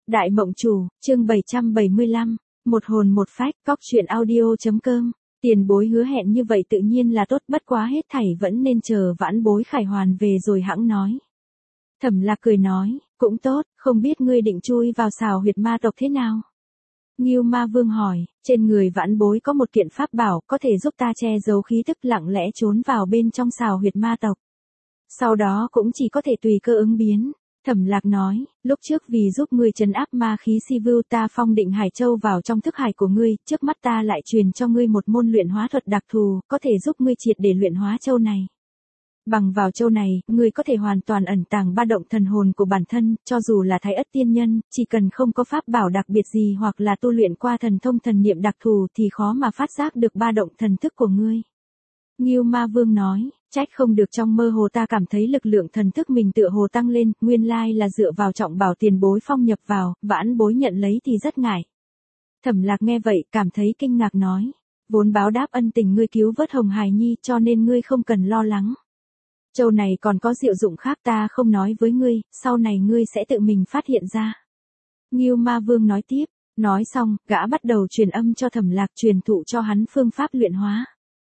Đại Mộng Chủ, chương 775, một hồn một phách, cóc truyện audio.com. Tiền bối hứa hẹn như vậy tự nhiên là tốt, bất quá hết thảy vẫn nên chờ vãn bối khải hoàn về rồi hẵng nói. Thẩm Lạc cười nói, cũng tốt, không biết ngươi định chui vào xào huyệt ma tộc thế nào? Ngưu Ma Vương hỏi, trên người vãn bối có một kiện pháp bảo có thể giúp ta che giấu khí tức, lặng lẽ trốn vào bên trong xào huyệt ma tộc. Sau đó cũng chỉ có thể tùy cơ ứng biến. Thẩm Lạc nói, lúc trước vì giúp ngươi trấn áp ma khí si vưu, ta phong định Hải Châu vào trong thức hải của ngươi, trước mắt ta lại truyền cho ngươi một môn luyện hóa thuật đặc thù, có thể giúp ngươi triệt để luyện hóa châu này. Bằng vào châu này, ngươi có thể hoàn toàn ẩn tàng ba động thần hồn của bản thân, cho dù là Thái Ất tiên nhân, chỉ cần không có pháp bảo đặc biệt gì hoặc là tu luyện qua thần thông thần niệm đặc thù thì khó mà phát giác được ba động thần thức của ngươi. Ngưu Ma Vương nói, trách không được trong mơ hồ ta cảm thấy lực lượng thần thức mình tựa hồ tăng lên, nguyên lai là dựa vào trọng bảo tiền bối phong nhập vào, vãn bối nhận lấy thì rất ngại. Thẩm Lạc nghe vậy, cảm thấy kinh ngạc nói, vốn báo đáp ân tình ngươi cứu vớt Hồng Hài Nhi cho nên ngươi không cần lo lắng. Châu này còn có diệu dụng khác ta không nói với ngươi, sau này ngươi sẽ tự mình phát hiện ra. Ngưu Ma Vương nói tiếp, nói xong, gã bắt đầu truyền âm cho Thẩm Lạc, truyền thụ cho hắn phương pháp luyện hóa.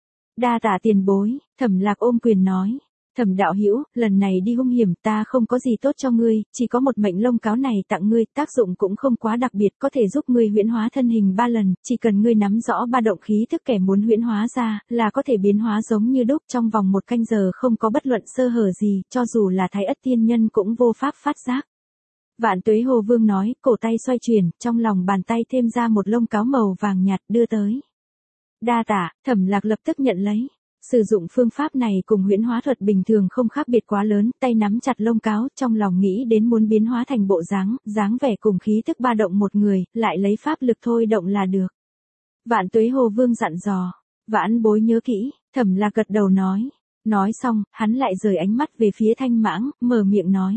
Đa tạ tiền bối, Thẩm Lạc ôm quyền nói, Thẩm đạo hữu, lần này đi hung hiểm ta không có gì tốt cho ngươi, chỉ có một mệnh lông cáo này tặng ngươi, tác dụng cũng không quá đặc biệt, có thể giúp ngươi huyễn hóa thân hình 3 lần, chỉ cần ngươi nắm rõ ba động khí thức kẻ muốn huyễn hóa ra, là có thể biến hóa giống như đúc, trong vòng 1 canh giờ không có bất luận sơ hở gì, cho dù là Thái Ất tiên nhân cũng vô pháp phát giác. Vạn Tuế Hồ Vương nói, cổ tay xoay chuyển, trong lòng bàn tay thêm ra một lông cáo màu vàng nhạt đưa tới. Đa tạ, Thẩm Lạc lập tức nhận lấy. Sử dụng phương pháp này cùng huyễn hóa thuật bình thường không khác biệt quá lớn, tay nắm chặt lông cáo, trong lòng nghĩ đến muốn biến hóa thành bộ dáng vẻ cùng khí thức ba động một người, lại lấy pháp lực thôi động là được. Vạn Tuế Hồ Vương dặn dò, vãn bối nhớ kỹ, Thẩm Lạc gật đầu nói. Nói xong, hắn lại rời ánh mắt về phía Thanh Mãng, mở miệng nói.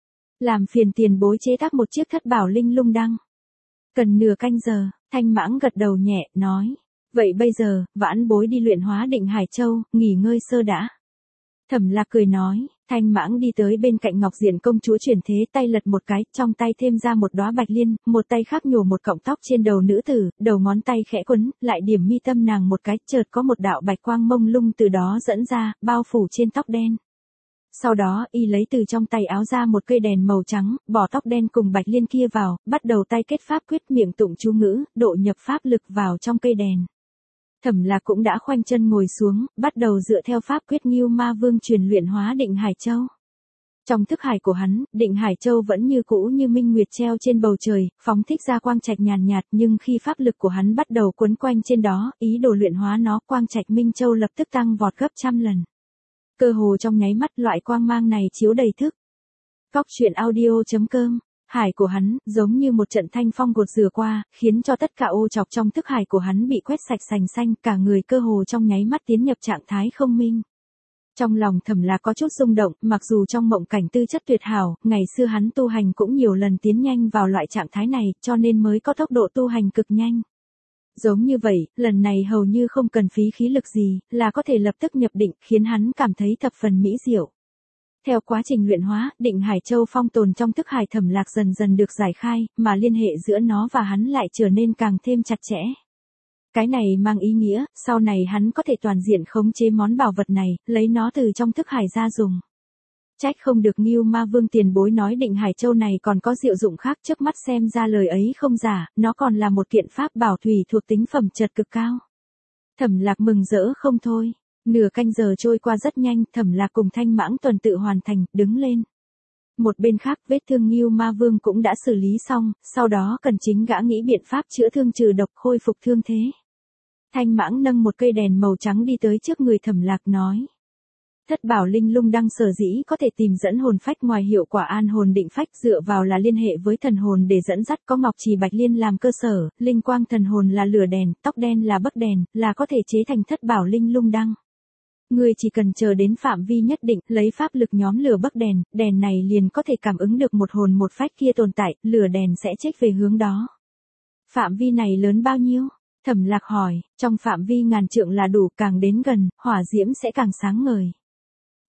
Làm phiền tiền bối chế tác một chiếc thất bảo linh lung đăng. Cần nửa canh giờ, Thanh Mãng gật đầu nhẹ, nói. Vậy bây giờ, vãn bối đi luyện hóa định Hải Châu, nghỉ ngơi sơ đã. Thẩm Lạc cười nói, Thanh Mãng đi tới bên cạnh Ngọc Diện công chúa chuyển thế, tay lật một cái, trong tay thêm ra một đóa bạch liên, một tay khác nhổ một cọng tóc trên đầu nữ tử, đầu ngón tay khẽ quấn, lại điểm mi tâm nàng một cái, chợt có một đạo bạch quang mông lung từ đó dẫn ra, bao phủ trên tóc đen. Sau đó, y lấy từ trong tay áo ra một cây đèn màu trắng, bỏ tóc đen cùng bạch liên kia vào, bắt đầu tay kết pháp quyết, miệng tụng chú ngữ, độ nhập pháp lực vào trong cây đèn. Thẩm Lạc cũng đã khoanh chân ngồi xuống, bắt đầu dựa theo pháp quyết Ngưu Ma Vương truyền luyện hóa định Hải Châu. Trong thức hải của hắn, định Hải Châu vẫn như cũ như minh nguyệt treo trên bầu trời, phóng thích ra quang trạch nhàn nhạt, nhưng khi pháp lực của hắn bắt đầu quấn quanh trên đó, ý đồ luyện hóa nó, quang trạch Minh Châu lập tức tăng vọt gấp trăm lần. Cơ hồ trong nháy mắt, loại quang mang này chiếu đầy thức. Cóc truyện audio.com. Hải của hắn, giống như một trận thanh phong gột rửa qua, khiến cho tất cả ô trọc trong thức hải của hắn bị quét sạch sành xanh, cả người cơ hồ trong nháy mắt tiến nhập trạng thái không minh. Trong lòng Thẩm Lạc có chút rung động, mặc dù trong mộng cảnh tư chất tuyệt hảo, ngày xưa hắn tu hành cũng nhiều lần tiến nhanh vào loại trạng thái này, cho nên mới có tốc độ tu hành cực nhanh. Giống như vậy, lần này hầu như không cần phí khí lực gì, là có thể lập tức nhập định, khiến hắn cảm thấy thập phần mỹ diệu. Theo quá trình luyện hóa, định Hải Châu phong tồn trong thức hải Thẩm Lạc dần dần được giải khai, mà liên hệ giữa nó và hắn lại trở nên càng thêm chặt chẽ. Cái này mang ý nghĩa, sau này hắn có thể toàn diện khống chế món bảo vật này, lấy nó từ trong thức hải ra dùng. Trách không được Ngưu Ma Vương tiền bối nói định Hải Châu này còn có diệu dụng khác, trước mắt xem ra lời ấy không giả, nó còn là một kiện pháp bảo thủy thuộc tính phẩm chất cực cao. Thẩm Lạc mừng rỡ không thôi. Nửa canh giờ trôi qua rất nhanh, Thẩm Lạc cùng Thanh Mãng tuần tự hoàn thành, đứng lên. Một bên khác, vết thương Ngưu Ma Vương cũng đã xử lý xong, sau đó cần chính gã nghĩ biện pháp chữa thương trừ độc, khôi phục thương thế. Thanh Mãng nâng một cây đèn màu trắng đi tới trước người Thẩm Lạc nói. Thất bảo linh lung đăng sở dĩ có thể tìm dẫn hồn phách, ngoài hiệu quả an hồn định phách, dựa vào là liên hệ với thần hồn để dẫn dắt, có ngọc trì bạch liên làm cơ sở, linh quang thần hồn là lửa đèn, tóc đen là bấc đèn, là có thể chế thành thất bảo linh lung đăng. Ngươi chỉ cần chờ đến phạm vi nhất định, lấy pháp lực nhóm lửa bấc đèn, đèn này liền có thể cảm ứng được một hồn một phách kia tồn tại, lửa đèn sẽ chếch về hướng đó. Phạm vi này lớn bao nhiêu? Thẩm Lạc hỏi, trong phạm vi ngàn trượng là đủ, càng đến gần, hỏa diễm sẽ càng sáng ngời.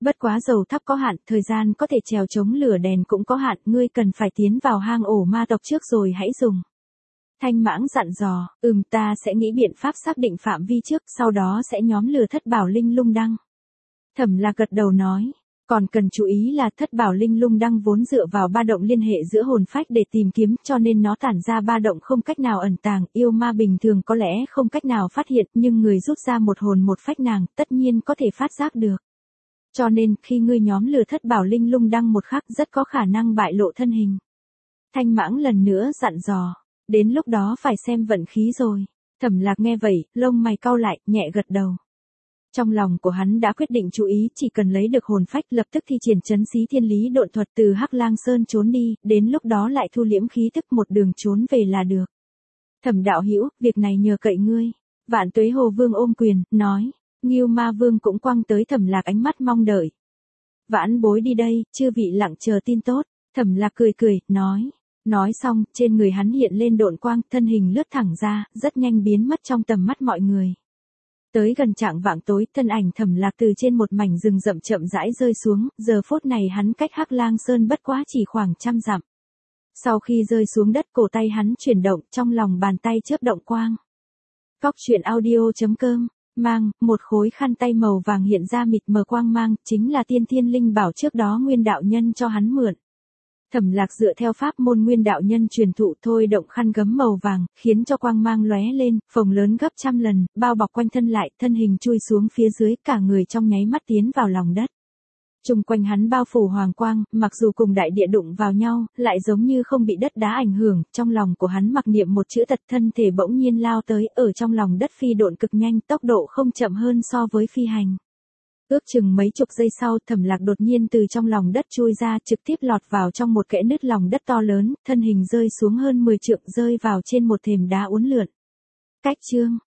Bất quá dầu thắp có hạn, thời gian có thể trèo chống lửa đèn cũng có hạn, ngươi cần phải tiến vào hang ổ ma tộc trước rồi hãy dùng. Thanh Mãng dặn dò, ta sẽ nghĩ biện pháp xác định phạm vi trước, sau đó sẽ nhóm lửa Thất Bảo Linh Lung Đăng. Thẩm Lạc gật đầu nói, còn cần chú ý là Thất Bảo Linh Lung Đăng vốn dựa vào ba động liên hệ giữa hồn phách để tìm kiếm, cho nên nó tản ra ba động không cách nào ẩn tàng, yêu ma bình thường có lẽ không cách nào phát hiện, nhưng người rút ra một hồn một phách nàng, tất nhiên có thể phát giác được. Cho nên, khi ngươi nhóm lửa Thất Bảo Linh Lung Đăng một khắc rất có khả năng bại lộ thân hình. Thanh Mãng lần nữa dặn dò, đến lúc đó phải xem vận khí rồi. Thẩm Lạc nghe vậy, lông mày cau lại, nhẹ gật đầu. Trong lòng của hắn đã quyết định chú ý, chỉ cần lấy được hồn phách lập tức thi triển trấn xí thiên lý độn thuật từ Hắc Lang Sơn trốn đi, đến lúc đó lại thu liễm khí tức một đường trốn về là được. Thẩm đạo hữu, việc này nhờ cậy ngươi. Vạn Tuế Hồ Vương ôm quyền, nói. Ngưu Ma Vương cũng quăng tới Thẩm Lạc ánh mắt mong đợi. Vãn bối đi đây, chư vị lặng chờ tin tốt. Thẩm Lạc cười cười, nói. Nói xong, trên người hắn hiện lên độn quang, thân hình lướt thẳng ra, rất nhanh biến mất trong tầm mắt mọi người. Tới gần trạng vạng tối, thân ảnh Thẩm Lạc từ trên một mảnh rừng rậm chậm rãi rơi xuống, giờ phút này hắn cách Hắc Lang Sơn bất quá chỉ khoảng 100 dặm. Sau khi rơi xuống đất, cổ tay hắn chuyển động, trong lòng bàn tay chớp động quang. Cóc truyện audio.com mang, một khối khăn tay màu vàng hiện ra mịt mờ quang mang, chính là tiên thiên linh bảo trước đó Nguyên đạo nhân cho hắn mượn. Thẩm Lạc dựa theo pháp môn Nguyên đạo nhân truyền thụ thôi động khăn gấm màu vàng, khiến cho quang mang lóe lên, phồng lớn gấp 100 lần, bao bọc quanh thân lại, thân hình chui xuống phía dưới, cả người trong nháy mắt tiến vào lòng đất. Chung quanh hắn bao phủ hoàng quang, mặc dù cùng đại địa đụng vào nhau, lại giống như không bị đất đá ảnh hưởng, trong lòng của hắn mặc niệm một chữ tật, thân thể bỗng nhiên lao tới, ở trong lòng đất phi độn cực nhanh, tốc độ không chậm hơn so với phi hành. Ước chừng mấy chục giây sau, Thẩm Lạc đột nhiên từ trong lòng đất chui ra, trực tiếp lọt vào trong một kẽ nứt lòng đất to lớn, thân hình rơi xuống hơn 10 trượng, rơi vào trên một thềm đá uốn lượn. Cách chương